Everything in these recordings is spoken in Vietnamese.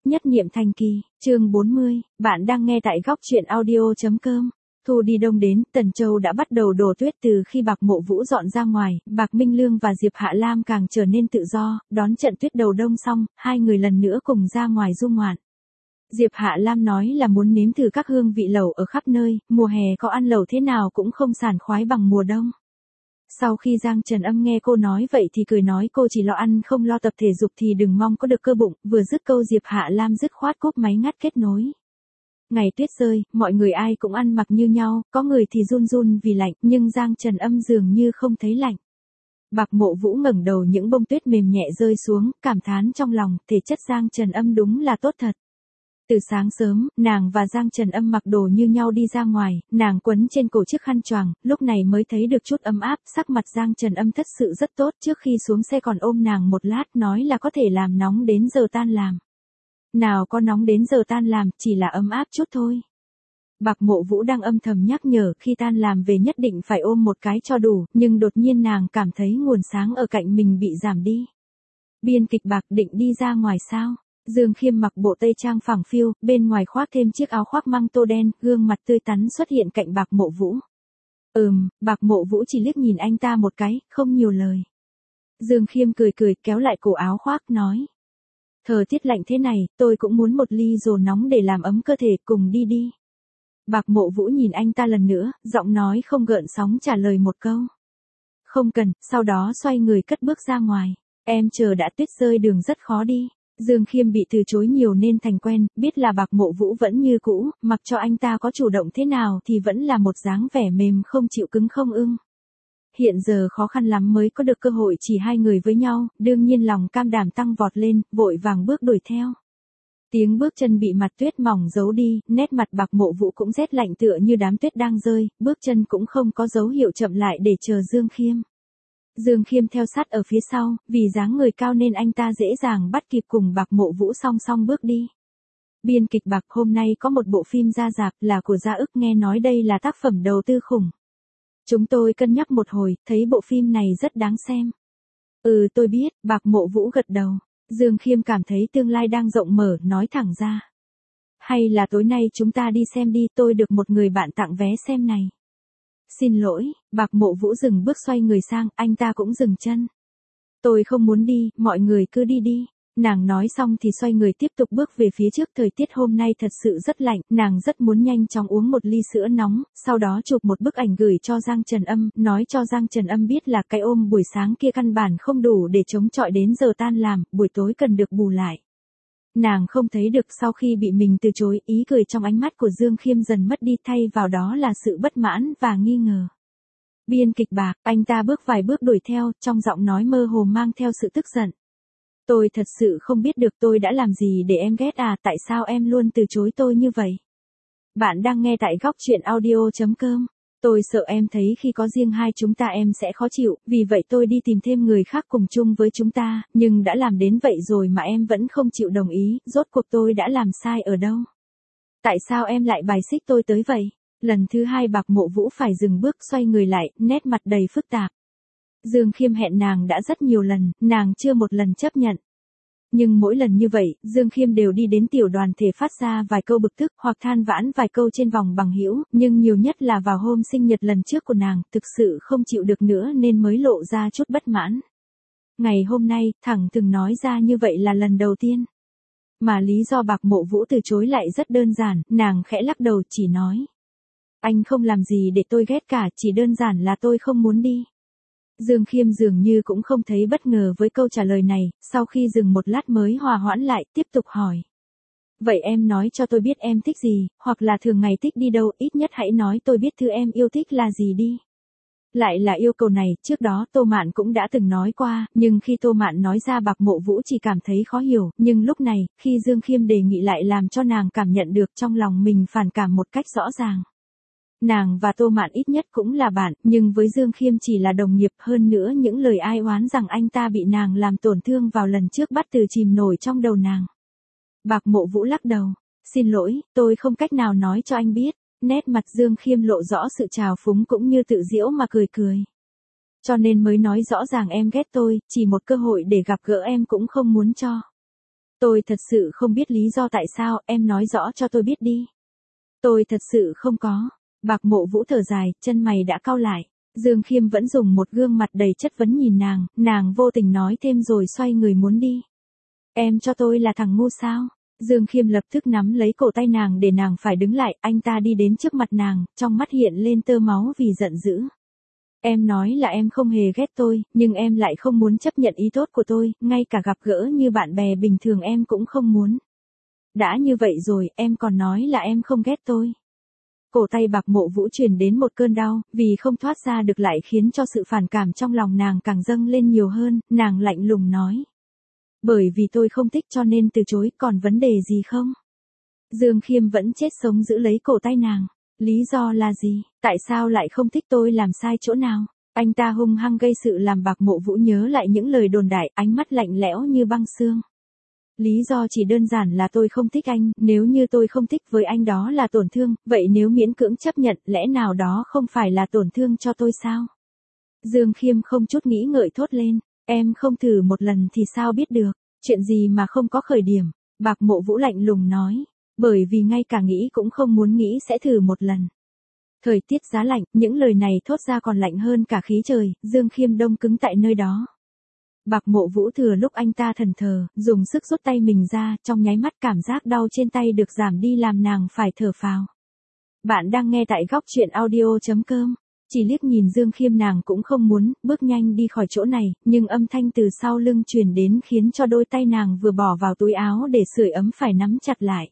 Nhất niệm thành kỳ, chương 40, bạn đang nghe tại góc truyện audio.com. Thu đi đông đến, Tần Châu đã bắt đầu đổ tuyết từ khi Bạc Mộ Vũ dọn ra ngoài, Bạc Minh Lương và Diệp Hạ Lam càng trở nên tự do, đón trận tuyết đầu đông xong, hai người lần nữa cùng ra ngoài du ngoạn. Diệp Hạ Lam nói là muốn nếm thử các hương vị lẩu ở khắp nơi, mùa hè có ăn lẩu thế nào cũng không sảng khoái bằng mùa đông. Sau khi Giang Trần Âm nghe cô nói vậy thì cười nói cô chỉ lo ăn không lo tập thể dục thì đừng mong có được cơ bụng, vừa dứt câu Diệp Hạ Lam dứt khoát cúp máy ngắt kết nối. Ngày tuyết rơi, mọi người ai cũng ăn mặc như nhau, có người thì run run vì lạnh, nhưng Giang Trần Âm dường như không thấy lạnh. Bạc Mộ Vũ ngẩng đầu những bông tuyết mềm nhẹ rơi xuống, cảm thán trong lòng, thể chất Giang Trần Âm đúng là tốt thật. Từ sáng sớm, nàng và Giang Trần Âm mặc đồ như nhau đi ra ngoài, nàng quấn trên cổ chiếc khăn choàng, lúc này mới thấy được chút ấm áp, sắc mặt Giang Trần Âm thật sự rất tốt, trước khi xuống xe còn ôm nàng một lát nói là có thể làm nóng đến giờ tan làm. Nào có nóng đến giờ tan làm, chỉ là ấm áp chút thôi. Bạc Mộ Vũ đang âm thầm nhắc nhở khi tan làm về nhất định phải ôm một cái cho đủ, nhưng đột nhiên nàng cảm thấy nguồn sáng ở cạnh mình bị giảm đi. Biên kịch Bạc định đi ra ngoài sao? Dương Khiêm mặc bộ tây trang phẳng phiu, bên ngoài khoác thêm chiếc áo khoác măng tô đen, gương mặt tươi tắn xuất hiện cạnh Bạc Mộ Vũ. Bạc Mộ Vũ chỉ liếc nhìn anh ta một cái, không nhiều lời. Dương Khiêm cười cười kéo lại cổ áo khoác nói. Thời tiết lạnh thế này, tôi cũng muốn một ly rồ nóng để làm ấm cơ thể, cùng đi đi. Bạc Mộ Vũ nhìn anh ta lần nữa, giọng nói không gợn sóng trả lời một câu. Không cần, sau đó xoay người cất bước ra ngoài. Em chờ đã, tuyết rơi đường rất khó đi. Dương Khiêm bị từ chối nhiều nên thành quen, biết là Bạc Mộ Vũ vẫn như cũ, mặc cho anh ta có chủ động thế nào thì vẫn là một dáng vẻ mềm không chịu cứng không ưng. Hiện giờ khó khăn lắm mới có được cơ hội chỉ hai người với nhau, đương nhiên lòng cam đảm tăng vọt lên, vội vàng bước đuổi theo. Tiếng bước chân bị mặt tuyết mỏng giấu đi, nét mặt Bạc Mộ Vũ cũng rét lạnh tựa như đám tuyết đang rơi, bước chân cũng không có dấu hiệu chậm lại để chờ Dương Khiêm. Dương Khiêm theo sát ở phía sau, vì dáng người cao nên anh ta dễ dàng bắt kịp cùng Bạc Mộ Vũ song song bước đi. Biên kịch Bạc hôm nay có một bộ phim ra rạp là của Gia Ức, nghe nói đây là tác phẩm đầu tư khủng. Chúng tôi cân nhắc một hồi, thấy bộ phim này rất đáng xem. Tôi biết, Bạc Mộ Vũ gật đầu. Dương Khiêm cảm thấy tương lai đang rộng mở, nói thẳng ra. Hay là tối nay chúng ta đi xem đi, tôi được một người bạn tặng vé xem này. Xin lỗi, Bạc Mộ Vũ dừng bước xoay người sang, anh ta cũng dừng chân. Tôi không muốn đi, mọi người cứ đi đi. Nàng nói xong thì xoay người tiếp tục bước về phía trước, thời tiết hôm nay thật sự rất lạnh, nàng rất muốn nhanh chóng uống một ly sữa nóng, sau đó chụp một bức ảnh gửi cho Giang Trần Âm, nói cho Giang Trần Âm biết là cái ôm buổi sáng kia căn bản không đủ để chống chọi đến giờ tan làm, buổi tối cần được bù lại. Nàng không thấy được sau khi bị mình từ chối, ý cười trong ánh mắt của Dương Khiêm dần mất đi, thay vào đó là sự bất mãn và nghi ngờ. Biên kịch Bạc, anh ta bước vài bước đuổi theo, trong giọng nói mơ hồ mang theo sự tức giận. Tôi thật sự không biết được tôi đã làm gì để em ghét à, tại sao em luôn từ chối tôi như vậy? Bạn đang nghe tại góc truyện audio.com. Tôi sợ em thấy khi có riêng hai chúng ta em sẽ khó chịu, vì vậy tôi đi tìm thêm người khác cùng chung với chúng ta, nhưng đã làm đến vậy rồi mà em vẫn không chịu đồng ý, rốt cuộc tôi đã làm sai ở đâu? Tại sao em lại bài xích tôi tới vậy? Lần thứ hai Bạc Mộ Vũ phải dừng bước xoay người lại, nét mặt đầy phức tạp. Dương Khiêm hẹn nàng đã rất nhiều lần, nàng chưa một lần chấp nhận. Nhưng mỗi lần như vậy, Dương Khiêm đều đi đến tiểu đoàn thể phát ra vài câu bực tức hoặc than vãn vài câu trên vòng bằng hữu, nhưng nhiều nhất là vào hôm sinh nhật lần trước của nàng, thực sự không chịu được nữa nên mới lộ ra chút bất mãn. Ngày hôm nay, thẳng từng nói ra như vậy là lần đầu tiên. Mà lý do Bạc Mộ Vũ từ chối lại rất đơn giản, nàng khẽ lắc đầu chỉ nói. Anh không làm gì để tôi ghét cả, chỉ đơn giản là tôi không muốn đi. Dương Khiêm dường như cũng không thấy bất ngờ với câu trả lời này, sau khi dừng một lát mới hòa hoãn lại, tiếp tục hỏi. Vậy em nói cho tôi biết em thích gì, hoặc là thường ngày thích đi đâu, ít nhất hãy nói tôi biết thứ em yêu thích là gì đi. Lại là yêu cầu này, trước đó Tô Mạn cũng đã từng nói qua, nhưng khi Tô Mạn nói ra Bạc Mộ Vũ chỉ cảm thấy khó hiểu, nhưng lúc này, khi Dương Khiêm đề nghị lại làm cho nàng cảm nhận được trong lòng mình phản cảm một cách rõ ràng. Nàng và Tô Mạn ít nhất cũng là bạn, nhưng với Dương Khiêm chỉ là đồng nghiệp, hơn nữa những lời ai oán rằng anh ta bị nàng làm tổn thương vào lần trước bắt từ chìm nổi trong đầu nàng. Bạc Mộ Vũ lắc đầu, xin lỗi, tôi không cách nào nói cho anh biết. Nét mặt Dương Khiêm lộ rõ sự trào phúng cũng như tự giễu mà cười cười. Cho nên mới nói rõ ràng em ghét tôi, chỉ một cơ hội để gặp gỡ em cũng không muốn cho. Tôi thật sự không biết lý do tại sao, em nói rõ cho tôi biết đi. Tôi thật sự không có. Bạc Mộ Vũ thở dài, chân mày đã cau lại. Dương Khiêm vẫn dùng một gương mặt đầy chất vấn nhìn nàng vô tình nói thêm rồi xoay người muốn đi. Em cho tôi là thằng ngu sao? Dương Khiêm lập tức nắm lấy cổ tay nàng để nàng phải đứng lại, anh ta đi đến trước mặt nàng, trong mắt hiện lên tơ máu vì giận dữ. Em nói là em không hề ghét tôi, nhưng em lại không muốn chấp nhận ý tốt của tôi, ngay cả gặp gỡ như bạn bè bình thường em cũng không muốn. Đã như vậy rồi, em còn nói là em không ghét tôi. Cổ tay Bạc Mộ Vũ truyền đến một cơn đau, vì không thoát ra được lại khiến cho sự phản cảm trong lòng nàng càng dâng lên nhiều hơn, nàng lạnh lùng nói. Bởi vì tôi không thích cho nên từ chối, còn vấn đề gì không? Dương Khiêm vẫn chết sống giữ lấy cổ tay nàng. Lý do là gì? Tại sao lại không thích tôi làm sai chỗ nào? Anh ta hung hăng gây sự làm Bạc Mộ Vũ nhớ lại những lời đồn đại, ánh mắt lạnh lẽo như băng xương. Lý do chỉ đơn giản là tôi không thích anh, nếu như tôi không thích với anh đó là tổn thương, vậy nếu miễn cưỡng chấp nhận, lẽ nào đó không phải là tổn thương cho tôi sao? Dương Khiêm không chút nghĩ ngợi thốt lên, em không thử một lần thì sao biết được, chuyện gì mà không có khởi điểm, Bạc Mộ Vũ lạnh lùng nói, bởi vì ngay cả nghĩ cũng không muốn nghĩ sẽ thử một lần. Thời tiết giá lạnh, những lời này thốt ra còn lạnh hơn cả khí trời, Dương Khiêm đông cứng tại nơi đó. Bạc Mộ Vũ thừa lúc anh ta thẫn thờ, dùng sức rút tay mình ra, trong nháy mắt cảm giác đau trên tay được giảm đi làm nàng phải thở phào. Bạn đang nghe tại góc truyện audio.com. Chỉ liếc nhìn Dương Khiêm nàng cũng không muốn, bước nhanh đi khỏi chỗ này, nhưng âm thanh từ sau lưng truyền đến khiến cho đôi tay nàng vừa bỏ vào túi áo để sưởi ấm phải nắm chặt lại.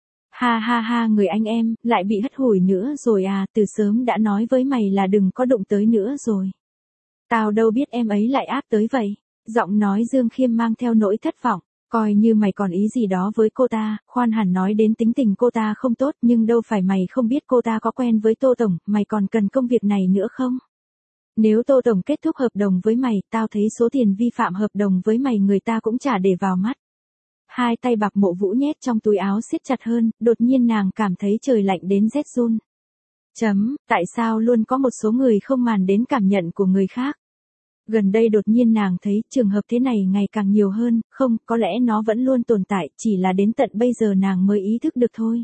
Ha ha ha, người anh em, lại bị hất hủi nữa rồi à, từ sớm đã nói với mày là đừng có đụng tới nữa rồi. Tao đâu biết em ấy lại áp tới vậy. Giọng nói Dương Khiêm mang theo nỗi thất vọng, coi như mày còn ý gì đó với cô ta, khoan hẳn nói đến tính tình cô ta không tốt nhưng đâu phải mày không biết cô ta có quen với Tô Tổng, mày còn cần công việc này nữa không? Nếu Tô Tổng kết thúc hợp đồng với mày, tao thấy số tiền vi phạm hợp đồng với mày người ta cũng chả để vào mắt. Hai tay Bạc Mộ Vũ nhét trong túi áo siết chặt hơn, đột nhiên nàng cảm thấy trời lạnh đến rét run. Tại sao luôn có một số người không màng đến cảm nhận của người khác? Gần đây đột nhiên nàng thấy trường hợp thế này ngày càng nhiều hơn, không, có lẽ nó vẫn luôn tồn tại, chỉ là đến tận bây giờ nàng mới ý thức được thôi.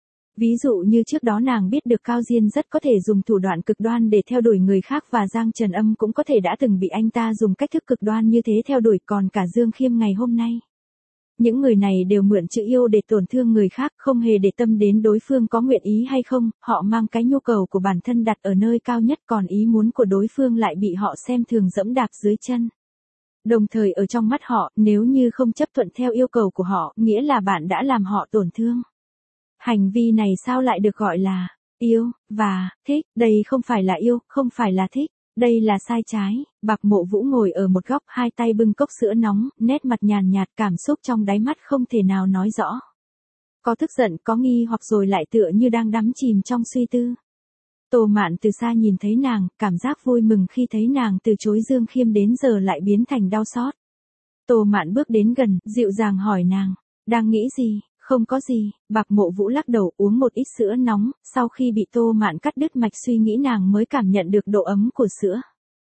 Ví dụ như trước đó nàng biết được Cao Diên rất có thể dùng thủ đoạn cực đoan để theo đuổi người khác và Giang Trần Âm cũng có thể đã từng bị anh ta dùng cách thức cực đoan như thế theo đuổi, còn cả Dương Khiêm ngày hôm nay. Những người này đều mượn chữ yêu để tổn thương người khác, không hề để tâm đến đối phương có nguyện ý hay không, họ mang cái nhu cầu của bản thân đặt ở nơi cao nhất còn ý muốn của đối phương lại bị họ xem thường dẫm đạp dưới chân. Đồng thời ở trong mắt họ, nếu như không chấp thuận theo yêu cầu của họ, nghĩa là bạn đã làm họ tổn thương. Hành vi này sao lại được gọi là yêu, và thích, đây không phải là yêu, không phải là thích. Đây là sai trái. Bạc Mộ Vũ ngồi ở một góc, hai tay bưng cốc sữa nóng, nét mặt nhàn nhạt, cảm xúc trong đáy mắt không thể nào nói rõ. Có tức giận, có nghi hoặc rồi lại tựa như đang đắm chìm trong suy tư. Tô Mạn từ xa nhìn thấy nàng, cảm giác vui mừng khi thấy nàng từ chối Dương Khiêm đến giờ lại biến thành đau xót. Tô Mạn bước đến gần, dịu dàng hỏi nàng, đang nghĩ gì? Không có gì, Bạc Mộ Vũ lắc đầu uống một ít sữa nóng, sau khi bị Tô Mạn cắt đứt mạch suy nghĩ nàng mới cảm nhận được độ ấm của sữa.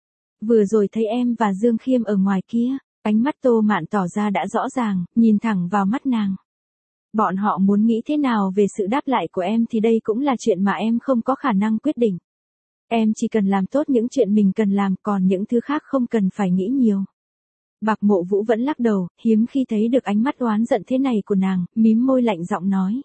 Vừa rồi thấy em và Dương Khiêm ở ngoài kia, ánh mắt Tô Mạn tỏ ra đã rõ ràng, nhìn thẳng vào mắt nàng. Bọn họ muốn nghĩ thế nào về sự đáp lại của em thì đây cũng là chuyện mà em không có khả năng quyết định. Em chỉ cần làm tốt những chuyện mình cần làm, còn những thứ khác không cần phải nghĩ nhiều. Bạc Mộ Vũ vẫn lắc đầu, hiếm khi thấy được ánh mắt oán giận thế này của nàng, mím môi lạnh giọng nói.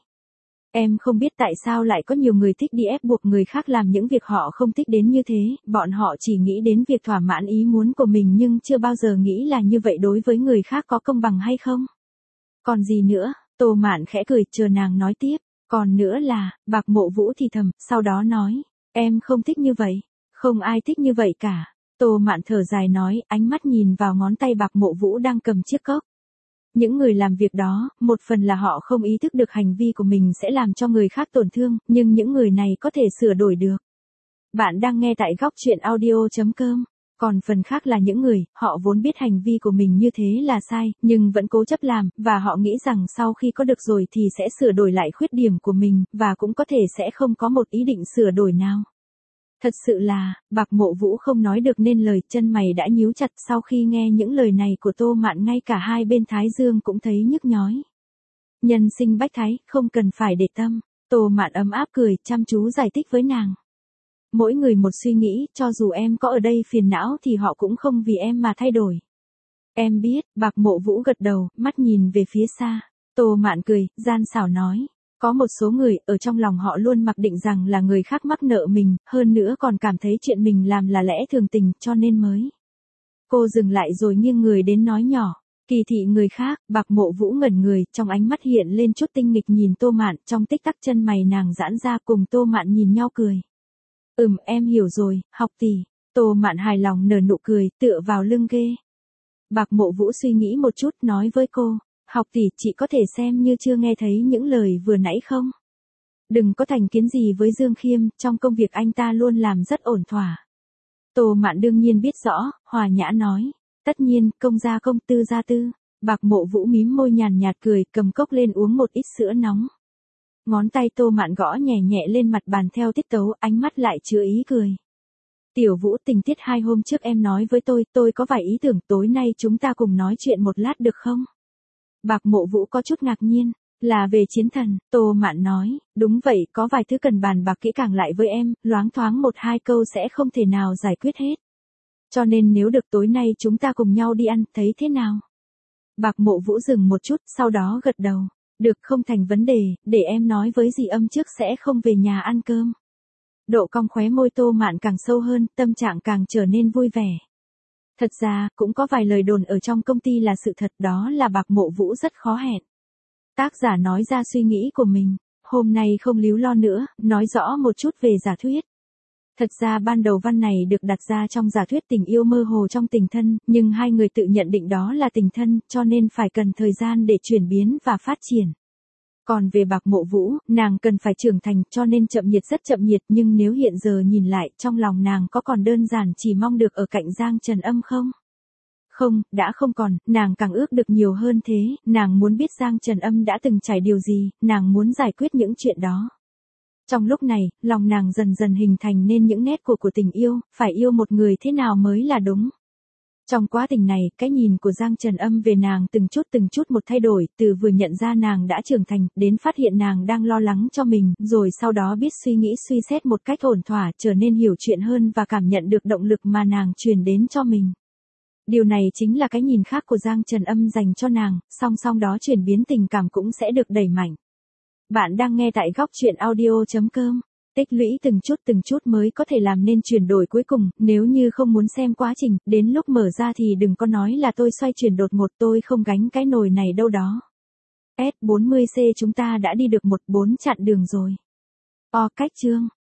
Em không biết tại sao lại có nhiều người thích đi ép buộc người khác làm những việc họ không thích đến như thế, bọn họ chỉ nghĩ đến việc thỏa mãn ý muốn của mình nhưng chưa bao giờ nghĩ là như vậy đối với người khác có công bằng hay không. Còn gì nữa, Tô Mạn khẽ cười chờ nàng nói tiếp, còn nữa là, Bạc Mộ Vũ thì thầm, sau đó nói, em không thích như vậy, không ai thích như vậy cả. Tô Mạn thở dài nói, ánh mắt nhìn vào ngón tay Bạc Mộ Vũ đang cầm chiếc cốc. Những người làm việc đó, một phần là họ không ý thức được hành vi của mình sẽ làm cho người khác tổn thương, nhưng những người này có thể sửa đổi được. Bạn đang nghe tại góc truyện audio.com. Còn phần khác là những người, họ vốn biết hành vi của mình như thế là sai, nhưng vẫn cố chấp làm, và họ nghĩ rằng sau khi có được rồi thì sẽ sửa đổi lại khuyết điểm của mình, và cũng có thể sẽ không có một ý định sửa đổi nào. Thật sự là, Bạc Mộ Vũ không nói được nên lời, chân mày đã nhíu chặt sau khi nghe những lời này của Tô Mạn, ngay cả hai bên thái dương cũng thấy nhức nhói. Nhân sinh bách thái, không cần phải để tâm. Tô Mạn ấm áp cười, chăm chú giải thích với nàng. Mỗi người một suy nghĩ, cho dù em có ở đây phiền não thì họ cũng không vì em mà thay đổi. Em biết, Bạc Mộ Vũ gật đầu, mắt nhìn về phía xa. Tô Mạn cười, gian xảo nói. Có một số người, ở trong lòng họ luôn mặc định rằng là người khác mắc nợ mình, hơn nữa còn cảm thấy chuyện mình làm là lẽ thường tình, cho nên mới. Cô dừng lại rồi nghiêng người đến nói nhỏ. Kỳ thị người khác. Bạc Mộ Vũ ngẩn người, trong ánh mắt hiện lên chút tinh nghịch nhìn Tô Mạn, trong tích tắc chân mày nàng giãn ra, cùng Tô Mạn nhìn nhau cười. Em hiểu rồi, học tỷ. Tô Mạn hài lòng nở nụ cười, tựa vào lưng ghế. Bạc Mộ Vũ suy nghĩ một chút, nói với cô. Học tỷ, chị có thể xem như chưa nghe thấy những lời vừa nãy không? Đừng có thành kiến gì với Dương Khiêm, trong công việc anh ta luôn làm rất ổn thỏa. Tô Mạn đương nhiên biết rõ, hòa nhã nói. Tất nhiên, công gia công, tư gia tư. Bạc Mộ Vũ mím môi nhàn nhạt cười, cầm cốc lên uống một ít sữa nóng. Ngón tay Tô Mạn gõ nhẹ nhẹ lên mặt bàn theo tiết tấu, ánh mắt lại chứa ý cười. Tiểu Vũ, tình tiết 2 hôm trước em nói với tôi có vài ý tưởng, tối nay chúng ta cùng nói chuyện một lát được không? Bạc Mộ Vũ có chút ngạc nhiên. Là về chiến thần, Tô Mạn nói. Đúng vậy, có vài thứ cần bàn bạc kỹ càng lại với em, loáng thoáng 1-2 câu sẽ không thể nào giải quyết hết. Cho nên nếu được tối nay chúng ta cùng nhau đi ăn, thấy thế nào? Bạc Mộ Vũ dừng một chút, sau đó gật đầu. Được, không thành vấn đề, để em nói với dì Âm trước sẽ không về nhà ăn cơm. Độ cong khóe môi Tô Mạn càng sâu hơn, tâm trạng càng trở nên vui vẻ. Thật ra, cũng có vài lời đồn ở trong công ty là sự thật, đó là Bạc Mộ Vũ rất khó hẹn. Tác giả nói ra suy nghĩ của mình. Hôm nay không líu lo nữa, nói rõ một chút về giả thuyết. Thật ra ban đầu văn này được đặt ra trong giả thuyết tình yêu mơ hồ trong tình thân, nhưng hai người tự nhận định đó là tình thân, cho nên phải cần thời gian để chuyển biến và phát triển. Còn về Bạc Mộ Vũ, nàng cần phải trưởng thành, cho nên chậm nhiệt rất chậm nhiệt, nhưng nếu hiện giờ nhìn lại, trong lòng nàng có còn đơn giản chỉ mong được ở cạnh Giang Trần Âm không? Không, đã không còn, nàng càng ước được nhiều hơn thế, nàng muốn biết Giang Trần Âm đã từng trải điều gì, nàng muốn giải quyết những chuyện đó. Trong lúc này, lòng nàng dần dần hình thành nên những nét của tình yêu, phải yêu một người thế nào mới là đúng. Trong quá trình này, cái nhìn của Giang Trần Âm về nàng từng chút một thay đổi, từ vừa nhận ra nàng đã trưởng thành, đến phát hiện nàng đang lo lắng cho mình, rồi sau đó biết suy nghĩ suy xét một cách ổn thỏa, trở nên hiểu chuyện hơn và cảm nhận được động lực mà nàng truyền đến cho mình. Điều này chính là cái nhìn khác của Giang Trần Âm dành cho nàng, song song đó chuyển biến tình cảm cũng sẽ được đẩy mạnh. Bạn đang nghe tại góc truyện audio.com. Tích lũy từng chút mới có thể làm nên chuyển đổi cuối cùng, nếu như không muốn xem quá trình, đến lúc mở ra thì đừng có nói là tôi xoay chuyển đột ngột, tôi không gánh cái nồi này đâu đó. S40C chúng ta đã đi được 1-4 chặng đường rồi. Cách chương.